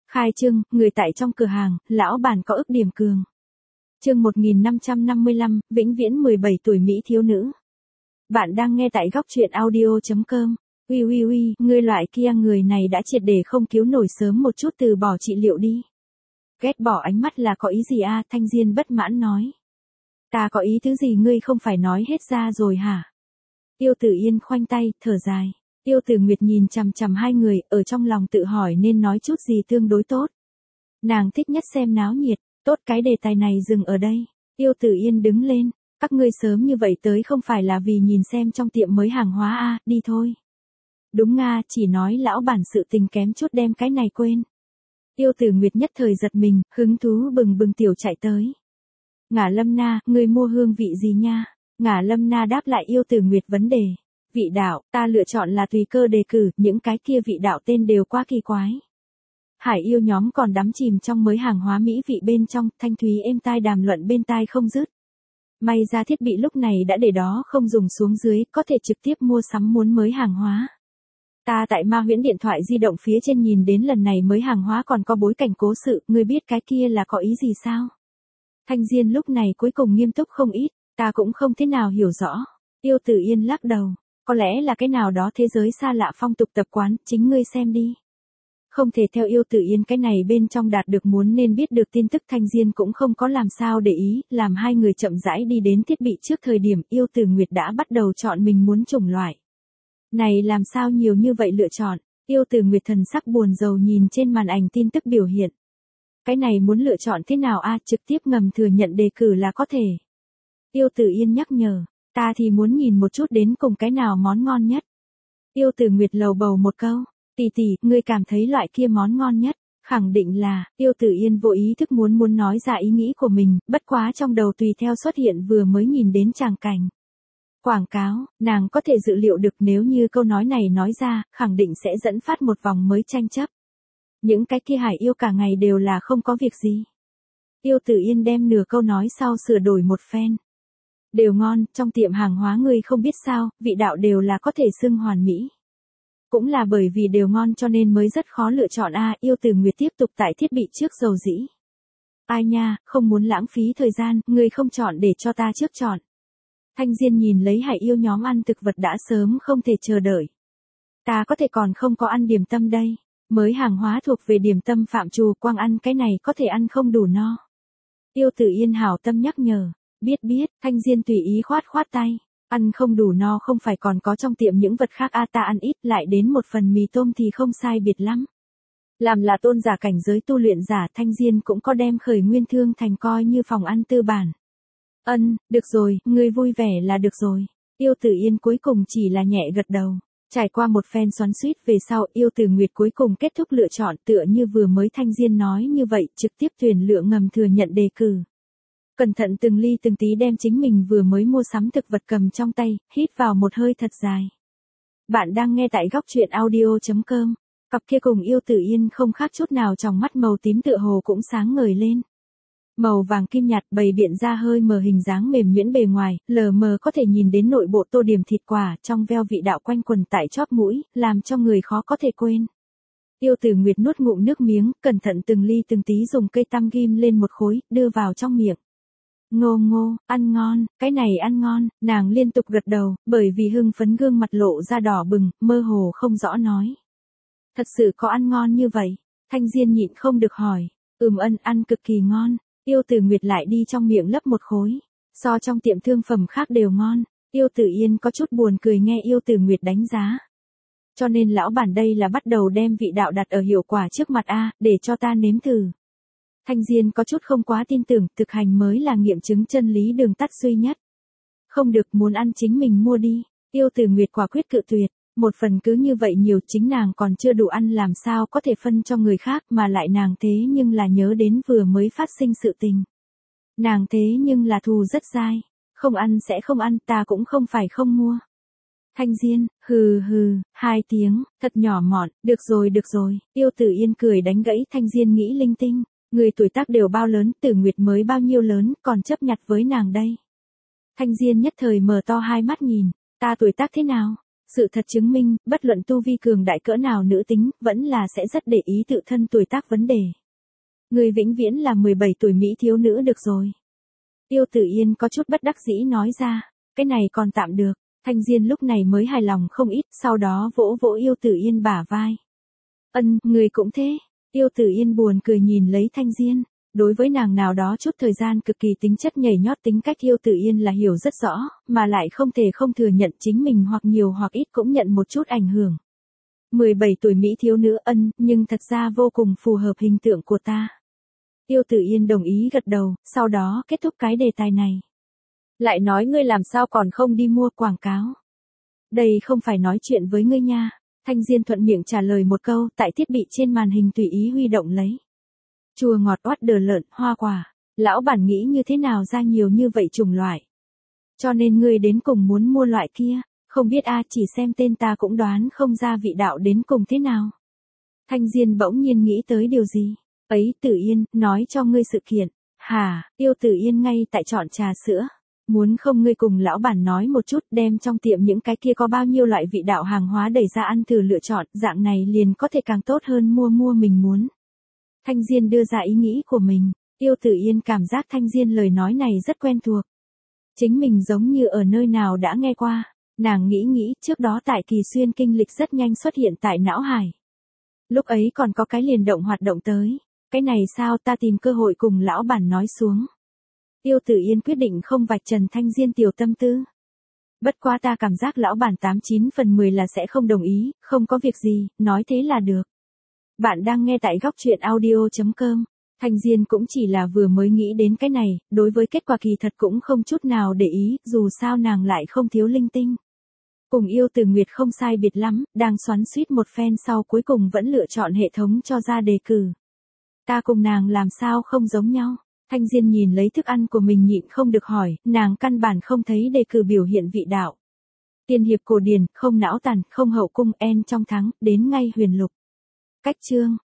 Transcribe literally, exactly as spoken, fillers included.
Khai trương, người tại trong cửa hàng, lão bản có ức điểm cường. Chương một nghìn năm trăm năm mươi lăm, vĩnh viễn mười bảy tuổi Mỹ thiếu nữ. Bạn đang nghe tại góc truyện audio chấm com. Ui ui ui, ngươi loại kia người này đã triệt để không cứu nổi, sớm một chút từ bỏ trị liệu đi. Ghét bỏ ánh mắt là có ý gì a? Thanh Diên bất mãn nói. Ta có ý thứ gì ngươi không phải nói hết ra rồi hả? Tiêu Tử Yên khoanh tay, thở dài. Tiêu Tử Nguyệt nhìn chằm chằm hai người, ở trong lòng tự hỏi nên nói chút gì tương đối tốt. Nàng thích nhất xem náo nhiệt, tốt cái đề tài này dừng ở đây. Tiêu Tử Yên đứng lên, các ngươi sớm như vậy tới không phải là vì nhìn xem trong tiệm mới hàng hóa a, à, đi thôi. Đúng nga, chỉ nói lão bản sự tình kém chút đem cái này quên. Tiêu Tử Nguyệt nhất thời giật mình, hứng thú bừng bừng tiểu chạy tới. Ngả Lâm Na, ngươi mua hương vị gì nha? Ngả Lâm Na đáp lại Tiêu Tử Nguyệt vấn đề. Vị đạo, ta lựa chọn là tùy cơ đề cử, những cái kia vị đạo tên đều quá kỳ quái. Hải yêu nhóm còn đắm chìm trong mới hàng hóa mỹ vị bên trong, thanh thúy êm tai đàm luận bên tai không dứt. May ra thiết bị lúc này đã để đó không dùng xuống dưới, có thể trực tiếp mua sắm muốn mới hàng hóa. Ta tại Ma Huyễn điện thoại di động phía trên nhìn đến lần này mới hàng hóa còn có bối cảnh cố sự, ngươi biết cái kia là có ý gì sao? Thanh Diên lúc này cuối cùng nghiêm túc không ít, ta cũng không thế nào hiểu rõ. Tiêu Tử Yên lắc đầu, có lẽ là cái nào đó thế giới xa lạ phong tục tập quán, chính ngươi xem đi. Không thể theo Tiêu Tử Yên cái này bên trong đạt được muốn nên biết được tin tức. Thanh Diên cũng không có làm sao để ý, làm hai người chậm rãi đi đến thiết bị trước thời điểm Tiêu Tử Nguyệt đã bắt đầu chọn mình muốn chủng loại. Này làm sao nhiều như vậy lựa chọn, Tiêu Tử Nguyệt thần sắc buồn rầu nhìn trên màn ảnh tin tức biểu hiện. Cái này muốn lựa chọn thế nào a, à, trực tiếp ngầm thừa nhận đề cử là có thể. Tiêu Tử Yên nhắc nhở, ta thì muốn nhìn một chút đến cùng cái nào món ngon nhất. Tiêu Tử Nguyệt lầu bầu một câu, tỷ tỷ, ngươi cảm thấy loại kia món ngon nhất, khẳng định là, Tiêu Tử Yên vô ý thức muốn muốn nói ra ý nghĩ của mình, bất quá trong đầu tùy theo xuất hiện vừa mới nhìn đến tràng cảnh. Quảng cáo, nàng có thể dự liệu được nếu như câu nói này nói ra, khẳng định sẽ dẫn phát một vòng mới tranh chấp. Những cái kia hải yêu cả ngày đều là không có việc gì. Tiêu Tử Yên đem nửa câu nói sau sửa đổi một phen. Đều ngon, trong tiệm hàng hóa ngươi không biết sao, vị đạo đều là có thể xưng hoàn mỹ. Cũng là bởi vì đều ngon cho nên mới rất khó lựa chọn a. À, Tiêu Tử Nguyệt tiếp tục tải thiết bị trước dầu dĩ. Ai nha, không muốn lãng phí thời gian, ngươi không chọn để cho ta trước chọn. Thanh Diên nhìn lấy hải yêu nhóm ăn thực vật đã sớm không thể chờ đợi. Ta có thể còn không có ăn điểm tâm đây. Mới hàng hóa thuộc về điểm tâm phạm trù, quang ăn cái này có thể ăn không đủ no. Tiêu Tử Yên hảo tâm nhắc nhở. Biết biết, Thanh Diên tùy ý khoát khoát tay. Ăn không đủ no không phải còn có trong tiệm những vật khác a, à, ta ăn ít lại đến một phần mì tôm thì không sai biệt lắm. Làm là tôn giả cảnh giới tu luyện giả, Thanh Diên cũng có đem Khởi Nguyên Thương Thành coi như phòng ăn tư bản. Ân, được rồi, ngươi vui vẻ là được rồi. Tiêu Tử Yên cuối cùng chỉ là nhẹ gật đầu. Trải qua một phen xoắn xuýt về sau, Tiêu Tử Nguyệt cuối cùng kết thúc lựa chọn tựa như vừa mới Thanh Diên nói như vậy, trực tiếp tuyển lựa ngầm thừa nhận đề cử. Cẩn thận từng ly từng tí đem chính mình vừa mới mua sắm thực vật cầm trong tay, hít vào một hơi thật dài. Bạn đang nghe tại góc truyện audio chấm com. Cặp kia cùng Tiêu Tử Yên không khác chút nào, trong mắt màu tím tựa hồ cũng sáng ngời lên. Màu vàng kim nhạt bày biện ra hơi mờ hình dáng mềm nhuyễn bề ngoài, lờ mờ có thể nhìn đến nội bộ tô điểm thịt quả, trong veo vị đạo quanh quần tại chóp mũi, làm cho người khó có thể quên. Tiêu Tử Nguyệt nuốt ngụm nước miếng, cẩn thận từng ly từng tí dùng cây tăm ghim lên một khối, đưa vào trong miệng. Ngô ngô, ăn ngon, cái này ăn ngon, nàng liên tục gật đầu, bởi vì hưng phấn gương mặt lộ ra đỏ bừng, mơ hồ không rõ nói. Thật sự có ăn ngon như vậy? Thanh Diên nhịn không được hỏi. Ừm ân, ăn cực kỳ ngon. Tiêu Tử Nguyệt lại đi trong miệng lấp một khối. So trong tiệm thương phẩm khác đều ngon. Tiêu Tử Yên có chút buồn cười nghe Tiêu Tử Nguyệt đánh giá. Cho nên lão bản đây là bắt đầu đem vị đạo đặt ở hiệu quả trước mặt a, để cho ta nếm thử. Thanh Diên có chút không quá tin tưởng, thực hành mới là nghiệm chứng chân lý đường tắt duy nhất. Không được, muốn ăn chính mình mua đi. Tiêu Tử Nguyệt quả quyết cự tuyệt. Một phần cứ như vậy nhiều, chính nàng còn chưa đủ ăn làm sao có thể phân cho người khác, mà lại nàng thế nhưng là nhớ đến vừa mới phát sinh sự tình. Nàng thế nhưng là thù rất dai. Không ăn sẽ không ăn, ta cũng không phải không mua. Thanh Diên, hừ hừ, hai tiếng, thật nhỏ mọn, được rồi được rồi. Tiêu Tử Yên cười đánh gãy Thanh Diên nghĩ linh tinh. Người tuổi tác đều bao lớn, Tử Nguyệt mới bao nhiêu lớn, còn chấp nhặt với nàng đây. Thanh Diên nhất thời mở to hai mắt nhìn, ta tuổi tác thế nào? Sự thật chứng minh, bất luận tu vi cường đại cỡ nào nữ tính, vẫn là sẽ rất để ý tự thân tuổi tác vấn đề. Người vĩnh viễn là mười bảy tuổi mỹ thiếu nữ được rồi. Tiêu Tử Yên có chút bất đắc dĩ nói ra, cái này còn tạm được. Thanh Diên lúc này mới hài lòng không ít, sau đó vỗ vỗ Yêu Tử Yên bả vai. Ân, người cũng thế. Yêu Tử Yên buồn cười nhìn lấy Thanh Diên. Đối với nàng nào đó chút thời gian cực kỳ tính chất nhảy nhót tính cách Yêu Tử Yên là hiểu rất rõ, mà lại không thể không thừa nhận chính mình hoặc nhiều hoặc ít cũng nhận một chút ảnh hưởng. mười bảy tuổi mỹ thiếu nữ ân, nhưng thật ra vô cùng phù hợp hình tượng của ta. Yêu Tử Yên đồng ý gật đầu, sau đó kết thúc cái đề tài này. Lại nói ngươi làm sao còn không đi mua quảng cáo. Đây không phải nói chuyện với ngươi nha. Thanh Diên thuận miệng trả lời một câu, tại thiết bị trên màn hình tùy ý huy động lấy. Chua ngọt oát đờ lợn, hoa quả. Lão bản nghĩ như thế nào ra nhiều như vậy chủng loại. Cho nên ngươi đến cùng muốn mua loại kia. Không biết a chỉ xem tên ta cũng đoán không ra vị đạo đến cùng thế nào. Thanh Diên bỗng nhiên nghĩ tới điều gì. Ấy Tử Yên, nói cho ngươi sự kiện. Hà, Yêu Tử Yên ngay tại chọn trà sữa. Muốn không ngươi cùng lão bản nói một chút đem trong tiệm những cái kia có bao nhiêu loại vị đạo hàng hóa đẩy ra ăn thử lựa chọn, dạng này liền có thể càng tốt hơn mua mua mình muốn. Thanh Diên đưa ra ý nghĩ của mình, Yêu Tử Yên cảm giác Thanh Diên lời nói này rất quen thuộc. Chính mình giống như ở nơi nào đã nghe qua, nàng nghĩ nghĩ trước đó tại Kỳ Xuyên kinh lịch rất nhanh xuất hiện tại não hải. Lúc ấy còn có cái liền động hoạt động tới, cái này sao ta tìm cơ hội cùng lão bản nói xuống. Yêu Tử Yên quyết định không vạch trần Thanh Diên tiểu tâm tư. Bất quá ta cảm giác lão bản tám chín phần mười là sẽ không đồng ý, không có việc gì, nói thế là được. Bạn đang nghe tại góc truyện audio chấm com. Thanh Diên cũng chỉ là vừa mới nghĩ đến cái này, đối với kết quả kỳ thật cũng không chút nào để ý, dù sao nàng lại không thiếu linh tinh. Cùng Yêu Tử Nguyệt không sai biệt lắm, đang xoắn xuýt một phen sau cuối cùng vẫn lựa chọn hệ thống cho ra đề cử. Ta cùng nàng làm sao không giống nhau? Thanh Diên nhìn lấy thức ăn của mình nhịn không được hỏi, nàng căn bản không thấy đề cử biểu hiện vị đạo. Tiên hiệp cổ điển, không não tàn, không hậu cung en trong thắng, đến ngay huyền lục. Cách chương,